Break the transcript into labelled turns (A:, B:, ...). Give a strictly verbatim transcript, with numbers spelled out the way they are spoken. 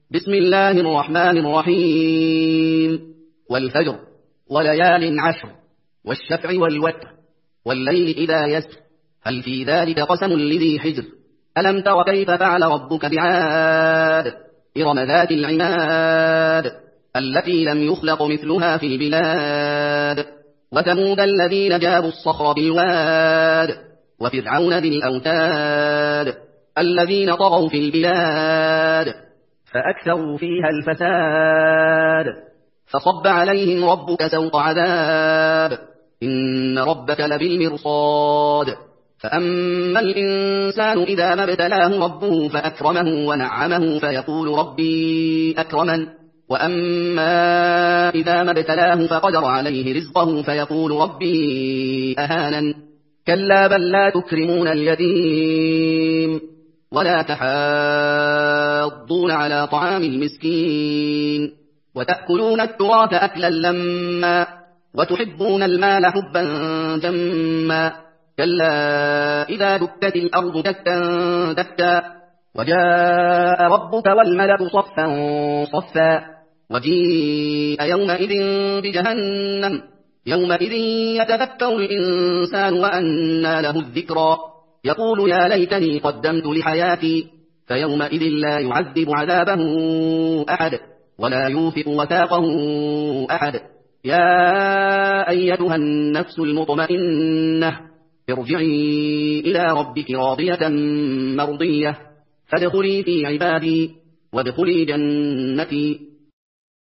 A: بسم الله الرحمن الرحيم. والفجر وليال عشر والشفع والوتر والليل إذا يسر هل في ذلك قسم لذي حجر ألم تر كيف فعل ربك بعاد إرم ذات العماد التي لم يخلق مثلها في البلاد وثمود الذين جابوا الصخر بالواد وفرعون ذي الأوتاد الذين طغوا في البلاد فأكثروا فيها الفساد فصب عليهم ربك سوط عذاب إن ربك لبالمرصاد فأما الإنسان إذا ما ابتلاه ربه فأكرمه ونعمه فيقول ربي أكرمن وأما إذا ما ابتلاه فقدر عليه رزقه فيقول ربي أهانن كلا بل لا تكرمون اليتيم ولا تحاضون على طعام المسكين وتأكلون التراث أكلا لما وتحبون المال حبا جما كلا إذا دكت الأرض دكا دكا وجاء ربك والملك صفا صفا وجيء يومئذ بجهنم يومئذ يتذكر الإنسان وأنى له الذكرى يقول يا ليتني قدمت لحياتي فيومئذ لا يعذب عذابه أحد ولا يوثق وثاقه أحد يا أيتها النفس المطمئنة ارجعي إلى ربك راضية مرضية فادخلي في عبادي وادخلي جنتي